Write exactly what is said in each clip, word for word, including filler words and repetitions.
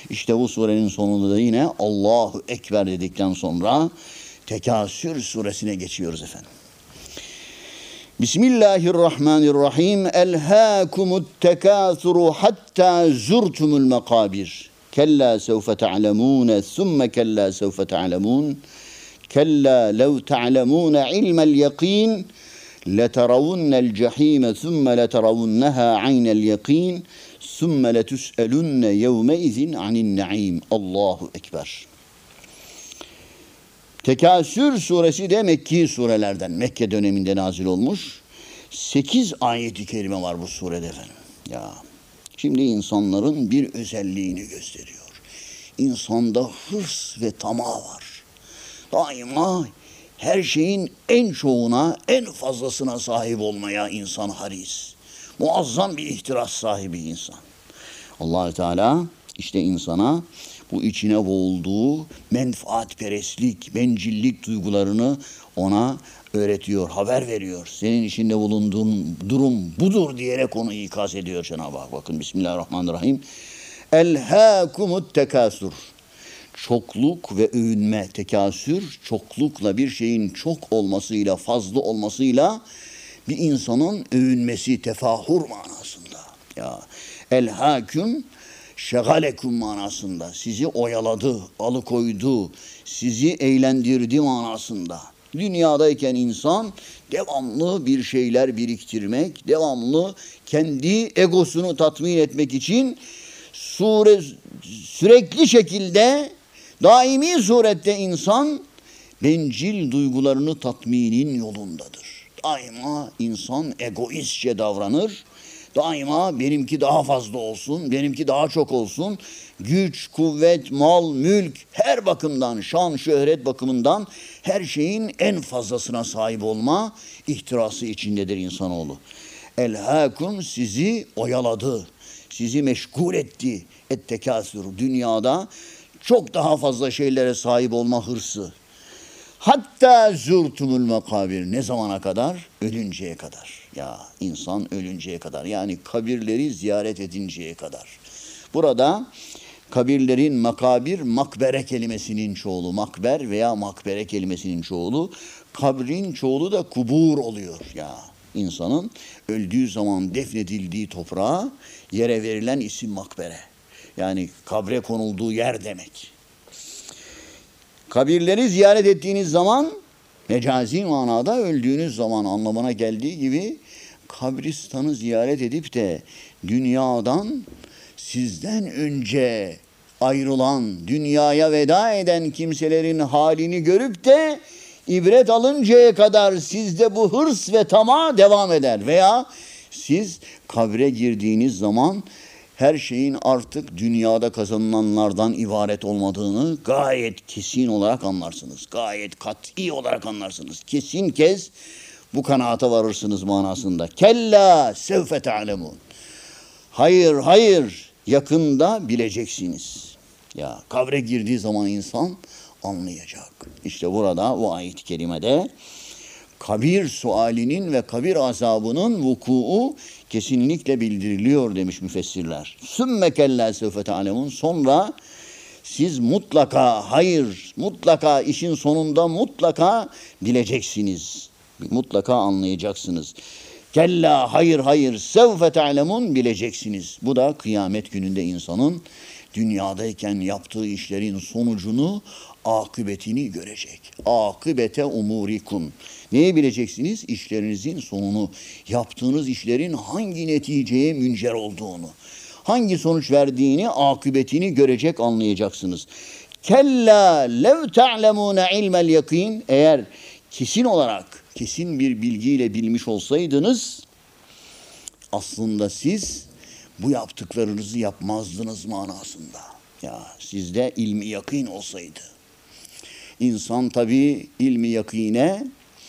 İşte bu surenin sonunda da yine Allahu Ekber dedikten sonra Tekasür suresine geçiyoruz efendim. Bismillahirrahmanirrahim. Elhâkumut tekâthuru hattâ zurtumul mekâbir. Kella sevfe te'lemûne thumme kella sevfe te'lemûn. Kella lev te'lemûne ilmel yakîn. Leteravunne'l cehîme thumme leteravunneha aynel yakîn. Thumme letus'elunne yevmeizin anin naîm. Allahu Ekber. Tekasür suresi de Mekki surelerden, Mekke döneminde nazil olmuş. Sekiz ayet-i kerime var bu surede efendim. Ya, şimdi insanların bir özelliğini gösteriyor. İnsanda hırs ve tamah var. Daima her şeyin en çoğuna, en fazlasına sahip olmaya insan haris. Muazzam bir ihtiras sahibi insan. Allah-u Teala işte insana bu içine boğulduğu menfaatperestlik, bencillik duygularını ona öğretiyor, haber veriyor. Senin içinde bulunduğun durum budur diyerek onu ikaz ediyor Cenab-ı Hak. Bakın Bismillahirrahmanirrahim. Elhâkumut tekâsür. Çokluk ve övünme, tekasür, çoklukla bir şeyin çok olmasıyla, fazla olmasıyla bir insanın övünmesi, tefahur manasında. Ya elhâküm şegalekum manasında, sizi oyaladı, alıkoydu, sizi eğlendirdi manasında. Dünyadayken insan devamlı bir şeyler biriktirmek, devamlı kendi egosunu tatmin etmek için sure, sürekli şekilde, daimi surette insan bencil duygularını tatminin yolundadır. Daima insan egoistçe davranır. Daima benimki daha fazla olsun, benimki daha çok olsun. Güç, kuvvet, mal, mülk her bakımdan, şan, şöhret bakımından her şeyin en fazlasına sahip olma ihtirası içindedir insanoğlu. Elhâkum sizi oyaladı, sizi meşgul etti. Et-tekâsür, dünyada çok daha fazla şeylere sahip olma hırsı. Hatta zurtumul mekabir, ne zamana kadar? Ölünceye kadar. Ya insan ölünceye kadar, yani kabirleri ziyaret edinceye kadar. Burada kabirlerin makabir, makbere kelimesinin çoğulu, makber veya makbere kelimesinin çoğulu, kabrin çoğulu da kubur oluyor ya. İnsanın öldüğü zaman defnedildiği toprağa, yere verilen isim makbere. Yani kabre konulduğu yer demek. Kabirleri ziyaret ettiğiniz zaman mecazi manada öldüğünüz zaman anlamına geldiği gibi kabristanı ziyaret edip de dünyadan sizden önce ayrılan, dünyaya veda eden kimselerin halini görüp de ibret alıncaya kadar sizde bu hırs ve tamah devam eder. Veya siz kabre girdiğiniz zaman her şeyin artık dünyada kazanılanlardan ibaret olmadığını gayet kesin olarak anlarsınız. Gayet kat'i olarak anlarsınız. Kesin kez bu kanaata varırsınız manasında. Kella sevfe te'lemûn. Hayır, hayır, yakında bileceksiniz. Ya kabre girdiği zaman insan anlayacak. İşte burada bu ayet-i kerimede kabir sualinin ve kabir azabının vukuu kesinlikle bildiriliyor demiş müfessirler. Sümme kella sevfe te'lemûn. Sonra siz mutlaka, hayır, mutlaka işin sonunda mutlaka bileceksiniz. Mutlaka anlayacaksınız. Kella, hayır, hayır, sevfe te'lemûn, bileceksiniz. Bu da kıyamet gününde insanın dünyadayken yaptığı işlerin sonucunu, akıbetini görecek. Akıbete umurikum. Neyi bileceksiniz? İşlerinizin sonunu, yaptığınız işlerin hangi neticeye müncer olduğunu, hangi sonuç verdiğini, akıbetini görecek, anlayacaksınız. Kella lev te'lemûne ilmel yakîn. Eğer kesin olarak, kesin bir bilgiyle bilmiş olsaydınız, aslında siz bu yaptıklarınızı yapmazdınız manasında. Ya sizde ilmi yakîn olsaydı. İnsan tabii ilmi yakîne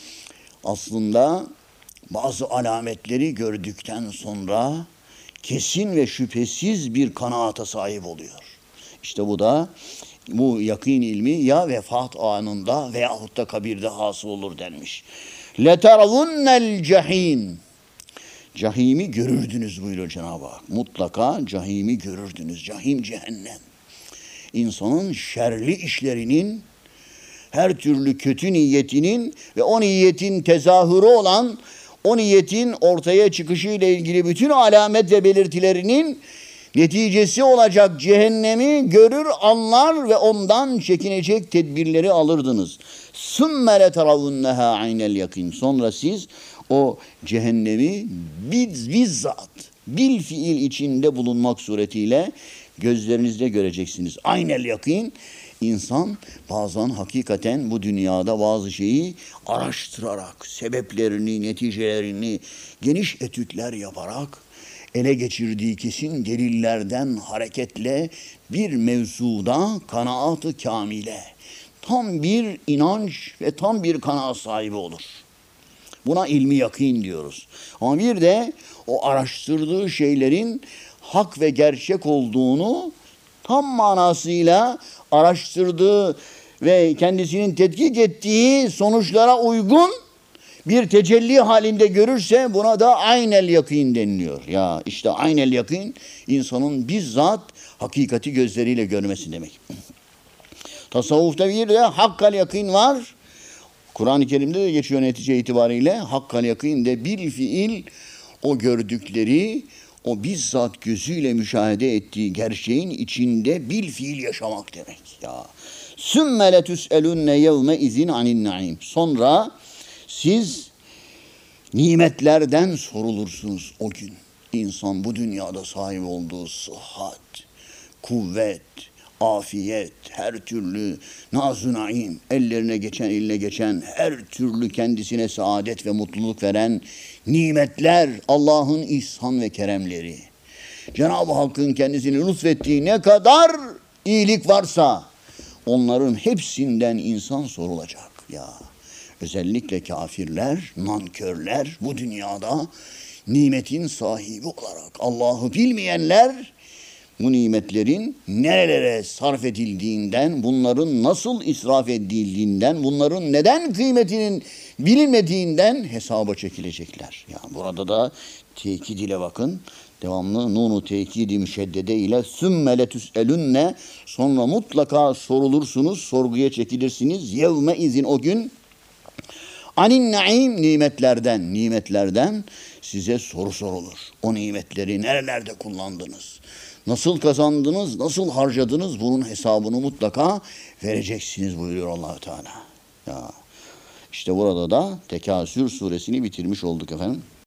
aslında bazı alametleri gördükten sonra kesin ve şüphesiz bir kanaata sahip oluyor. İşte bu da, bu yakîn ilmi ya vefat anında veyahut da kabirde hasıl olur denmiş. لَتَرَوُنَّ الْجَح۪يمِ. Cahimi görürdünüz buyuruyor Cenab-ı Hak. Mutlaka cahimi görürdünüz. Cahim cehennem. insanın şerli işlerinin, her türlü kötü niyetinin ve o niyetin tezahürü olan, o niyetin ortaya çıkışı ile ilgili bütün alamet ve belirtilerinin neticesi olacak cehennemi görür, anlar ve ondan çekinecek tedbirleri alırdınız. ثُمَّ لَتَرَوُنَّهَا عَيْنَ الْيَقِينَ. Sonra siz o cehennemi biz, bizzat, bil fiil içinde bulunmak suretiyle gözlerinizde göreceksiniz. Aynel yakin. İnsan bazen hakikaten bu dünyada bazı şeyi araştırarak, sebeplerini, neticelerini geniş etütler yaparak ele geçirdiği kesin delillerden hareketle bir mevzuda kanaat-ı kamile, tam bir inanç ve tam bir kanaat sahibi olur. Buna ilmi yakin diyoruz. Ama bir de o araştırdığı şeylerin hak ve gerçek olduğunu tam manasıyla araştırdığı ve kendisinin tetkik ettiği sonuçlara uygun bir tecelli halinde görürse buna da aynel yakin deniliyor. Ya işte aynel yakin insanın bizzat hakikati gözleriyle görmesi demek. Tasavvufta bir de hakkal yakin var. Kur'an-ı Kerim'de de geçiyor netice itibariyle. Hakkal yakin de bil fiil o gördükleri, o bizzat gözüyle müşahede ettiği gerçeğin içinde bil fiil yaşamak demek. Ya. Sümme letüselunne yevme izin anin naim. Sonra siz nimetlerden sorulursunuz o gün. İnsan bu dünyada sahip olduğu sıhhat, kuvvet, afiyet, her türlü naz-ı naim, ellerine geçen, eline geçen, her türlü kendisine saadet ve mutluluk veren nimetler, Allah'ın ihsan ve keremleri. Cenab-ı Hakk'ın kendisini lütfettiği ne kadar iyilik varsa onların hepsinden insan sorulacak. Ya özellikle kafirler, nankörler bu dünyada nimetin sahibi olarak Allah'ı bilmeyenler bu nimetlerin nerelere sarf edildiğinden, bunların nasıl israf edildiğinden, bunların neden kıymetinin bilinmediğinden hesaba çekilecekler. Yani burada da tekid ile bakın. Devamlı nunu tekidi müşeddede ile sümme letüselünne, sonra mutlaka sorulursunuz, sorguya çekilirsiniz. Yevme izin, o gün anin naim, nimetlerden, nimetlerden size soru sorulur. O nimetleri nerelerde kullandınız? Nasıl kazandınız, nasıl harcadınız, bunun hesabını mutlaka vereceksiniz buyuruyor Allah-u Teala. Ya, işte burada da Tekasür suresini bitirmiş olduk efendim.